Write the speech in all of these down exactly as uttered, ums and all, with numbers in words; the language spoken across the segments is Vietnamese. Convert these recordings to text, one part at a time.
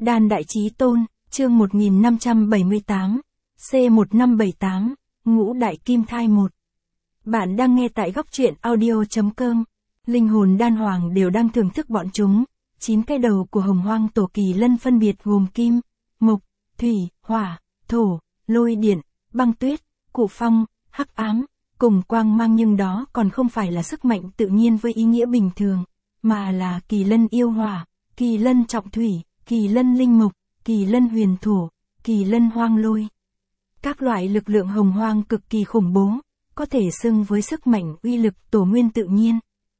Đan Đại Chí Tôn, chương một nghìn năm trăm bảy mươi tám, C một năm bảy tám, Ngũ Đại Kim Thai một. Bạn đang nghe tại góc truyện audio chấm com. Linh hồn đan hoàng đều đang thưởng thức bọn chúng. Chín cái đầu của Hồng Hoang Tổ Kỳ Lân phân biệt gồm kim, mộc, thủy, hỏa, thổ, lôi điện, băng tuyết, cụ phong, hắc ám, cùng quang mang, nhưng đó còn không phải là sức mạnh tự nhiên với ý nghĩa bình thường, mà là Kỳ Lân yêu hỏa, Kỳ Lân trọng thủy, Kỳ Lân linh mộc, Kỳ Lân huyền thổ, Kỳ Lân hoang lôi. Các loại lực lượng hồng hoang cực kỳ khủng bố, có thể xưng với sức mạnh uy lực tổ nguyên tự nhiên.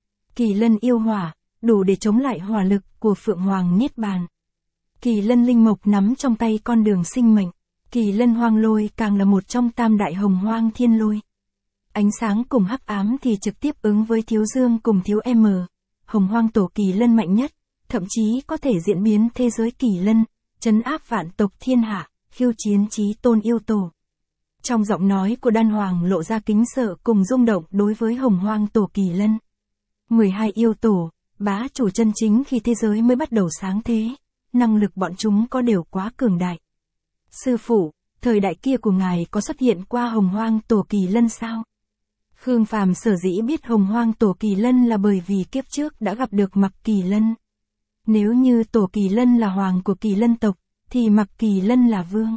Kỳ Lân yêu hỏa, đủ để chống lại hỏa lực của Phượng Hoàng Niết Bàn. Kỳ Lân linh mộc nắm trong tay con đường sinh mệnh. Kỳ Lân hoang lôi càng là một trong tam đại hồng hoang thiên lôi. Ánh sáng cùng hắc ám thì trực tiếp ứng với thiếu dương cùng thiếu M. Hồng Hoang Tổ Kỳ Lân mạnh nhất, thậm chí có thể diễn biến thế giới Kỳ Lân, trấn áp vạn tộc thiên hạ, khiêu chiến Chí Tôn yêu tổ. Trong giọng nói của Đan Hoàng lộ ra kính sợ cùng rung động đối với Hồng Hoang Tổ Kỳ Lân. mười hai yêu tổ, bá chủ chân chính khi thế giới mới bắt đầu sáng thế, năng lực bọn chúng có đều quá cường đại. Sư phụ, thời đại kia của ngài có xuất hiện qua Hồng Hoang Tổ Kỳ Lân sao? Khương Phàm sở dĩ biết Hồng Hoang Tổ Kỳ Lân là bởi vì kiếp trước đã gặp được Mặc Kỳ Lân. Nếu như Tổ Kỳ Lân là hoàng của Kỳ Lân tộc, thì Mặc Kỳ Lân là vương.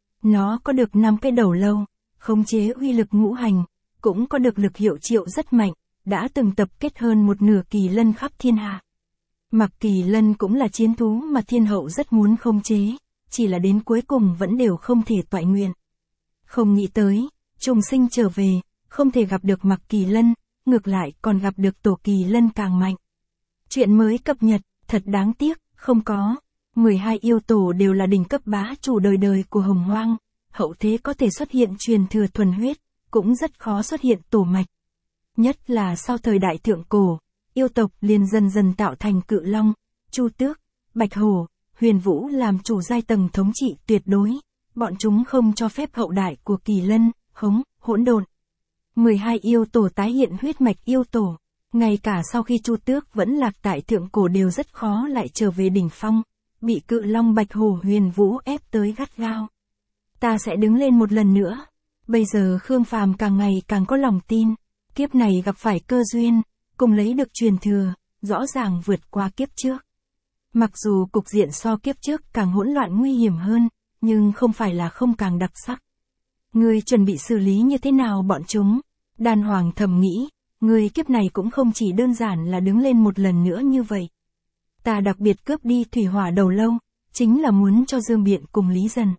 Nó có được năm cái đầu lâu, khống chế uy lực ngũ hành, cũng có được lực hiệu triệu rất mạnh, đã từng tập kết hơn một nửa Kỳ Lân khắp thiên hạ. Mặc Kỳ Lân cũng là chiến thú mà thiên hậu rất muốn khống chế, chỉ là đến cuối cùng vẫn đều không thể toại nguyện. Không nghĩ tới, trùng sinh trở về, không thể gặp được Mặc Kỳ Lân, ngược lại còn gặp được Tổ Kỳ Lân càng mạnh. Chuyện mới cập nhật, thật đáng tiếc, không có. mười hai yêu tổ đều là đỉnh cấp bá chủ đời đời của Hồng Hoang, hậu thế có thể xuất hiện truyền thừa thuần huyết, cũng rất khó xuất hiện tổ mạch. Nhất là sau thời đại thượng cổ, yêu tộc liền dần dần tạo thành Cự Long, Chu Tước, Bạch Hổ, Huyền Vũ làm chủ giai tầng thống trị tuyệt đối, bọn chúng không cho phép hậu đại của Kỳ Lân, Hống, hỗn độn. mười hai yêu tổ tái hiện huyết mạch yêu tổ, ngay cả sau khi Chu Tước vẫn lạc tại thượng cổ đều rất khó lại trở về đỉnh phong, bị Cự Long Bạch Hổ Huyền Vũ ép tới gắt gao. Ta sẽ đứng lên một lần nữa. Bây giờ Khương Phàm càng ngày càng có lòng tin, kiếp này gặp phải cơ duyên, cùng lấy được truyền thừa, rõ ràng vượt qua kiếp trước. Mặc dù cục diện so kiếp trước càng hỗn loạn nguy hiểm hơn, nhưng không phải là không càng đặc sắc. Ngươi chuẩn bị xử lý như thế nào bọn chúng? Đan Hoàng thầm nghĩ, ngươi kiếp này cũng không chỉ đơn giản là đứng lên một lần nữa như vậy. Ta đặc biệt cướp đi thủy hỏa đầu lâu, chính là muốn cho Dương Biện cùng Lý Dần.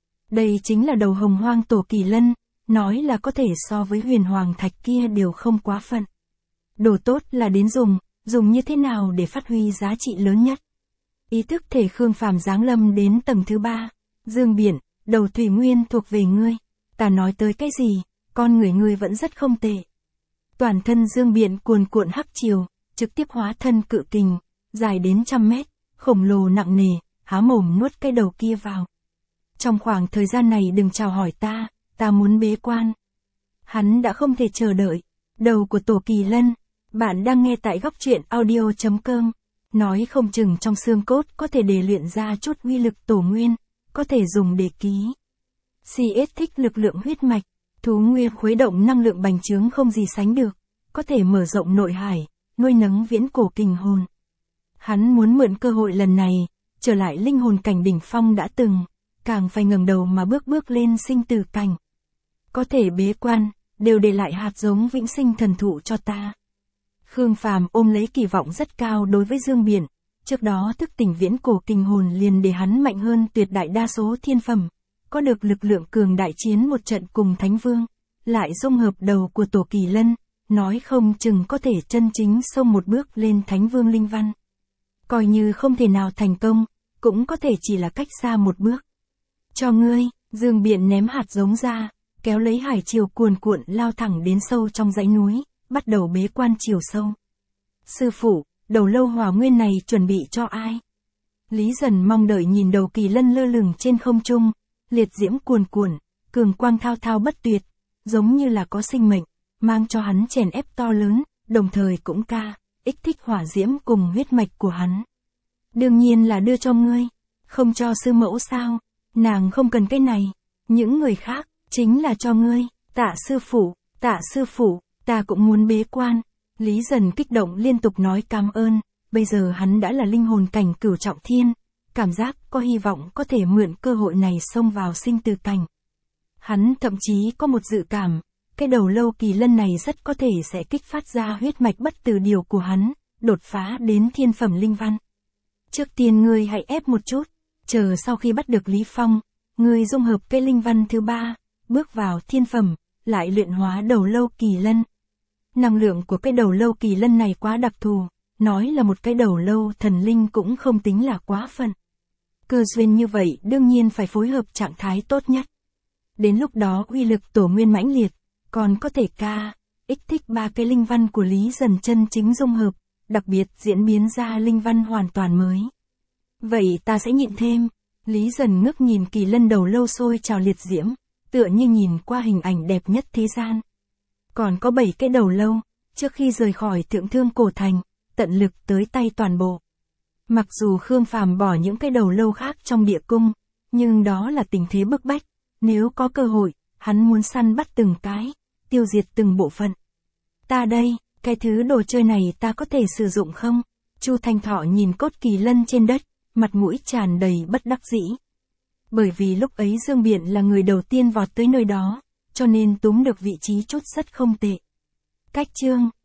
Đây chính là đầu Hồng Hoang Tổ Kỳ Lân, nói là có thể so với huyền hoàng thạch kia đều không quá phận. Đồ tốt là đến dùng, dùng như thế nào để phát huy giá trị lớn nhất. Ý thức thể Khương Phàm giáng lâm đến tầng thứ ba. Dương Biện, đầu thủy nguyên thuộc về ngươi. Ta nói tới cái gì, con người ngươi vẫn rất không tệ. Toàn thân Dương Biện cuồn cuộn hắc triều, trực tiếp hóa thân cự kình, dài đến trăm mét, khổng lồ nặng nề, há mồm nuốt cái đầu kia vào. Trong khoảng thời gian này đừng chào hỏi ta, ta muốn bế quan. Hắn đã không thể chờ đợi. Đầu của Tổ Kỳ Lân, bạn đang nghe tại góc truyện audio chấm com. Nói không chừng trong xương cốt có thể để luyện ra chút uy lực tổ nguyên, có thể dùng để ký. xê ét thích lực lượng huyết mạch, thú nguyên khuấy động năng lượng bành trướng không gì sánh được, có thể mở rộng nội hải, nuôi nấng viễn cổ kình hồn. Hắn muốn mượn cơ hội lần này, trở lại linh hồn cảnh đỉnh phong đã từng, càng phải ngẩng đầu mà bước bước lên sinh tử cảnh. Có thể bế quan, đều để lại hạt giống vĩnh sinh thần thụ cho ta. Khương Phàm ôm lấy kỳ vọng rất cao đối với Dương Biện, trước đó thức tỉnh viễn cổ kình hồn liền để hắn mạnh hơn tuyệt đại đa số thiên phẩm, có được lực lượng cường đại chiến một trận cùng Thánh Vương, lại dung hợp đầu của Tổ Kỳ Lân, nói không chừng có thể chân chính xông một bước lên Thánh Vương linh văn. Coi như không thể nào thành công, cũng có thể chỉ là cách xa một bước. Cho ngươi, Dương Biện ném hạt giống ra, kéo lấy hải triều cuồn cuộn lao thẳng đến sâu trong dãy núi, bắt đầu bế quan chiều sâu. Sư phụ, đầu lâu hỏa nguyên này chuẩn bị cho ai? Lý Dần mong đợi nhìn đầu Kỳ Lân lơ lửng trên không trung, liệt diễm cuồn cuộn, cường quang thao thao bất tuyệt, giống như là có sinh mệnh, mang cho hắn chèn ép to lớn, đồng thời cũng ca, ích thích hỏa diễm cùng huyết mạch của hắn. Đương nhiên là đưa cho ngươi. Không cho sư mẫu sao? Nàng không cần cái này. Những người khác, chính là cho ngươi. Tạ sư phụ, tạ sư phụ, ta cũng muốn bế quan. Lý Dần kích động liên tục nói cảm ơn, bây giờ hắn đã là linh hồn cảnh cửu trọng thiên, cảm giác có hy vọng có thể mượn cơ hội này xông vào sinh tử cảnh. Hắn thậm chí có một dự cảm, cái đầu lâu kỳ lân này rất có thể sẽ kích phát ra huyết mạch bất tử điều của hắn, đột phá đến thiên phẩm linh văn. Trước tiên ngươi hãy ép một chút, chờ sau khi bắt được Lý Phong, ngươi dung hợp cái linh văn thứ ba, bước vào thiên phẩm, lại luyện hóa đầu lâu kỳ lân. Năng lượng của cái đầu lâu kỳ lân này quá đặc thù, nói là một cái đầu lâu thần linh cũng không tính là quá phận. Cơ duyên như vậy đương nhiên phải phối hợp trạng thái tốt nhất. Đến lúc đó uy lực tổ nguyên mãnh liệt, còn có thể ca, ích thích ba cái linh văn của Lý Dần chân chính dung hợp, đặc biệt diễn biến ra linh văn hoàn toàn mới. Vậy ta sẽ nhịn thêm. Lý Dần ngước nhìn kỳ lân đầu lâu sôi trào liệt diễm, tựa như nhìn qua hình ảnh đẹp nhất thế gian. Còn có bảy cái đầu lâu, trước khi rời khỏi Thượng Thương Cổ Thành, tận lực tới tay toàn bộ. Mặc dù Khương Phàm bỏ những cái đầu lâu khác trong địa cung, nhưng đó là tình thế bức bách, nếu có cơ hội, hắn muốn săn bắt từng cái, tiêu diệt từng bộ phận. Ta đây, cái thứ đồ chơi này ta có thể sử dụng không? Chu Thanh Thọ nhìn cốt kỳ lân trên đất, mặt mũi tràn đầy bất đắc dĩ. Bởi vì lúc ấy Dương Biện là người đầu tiên vọt tới nơi đó, cho nên túm được vị trí chốt rất không tệ. Cách chương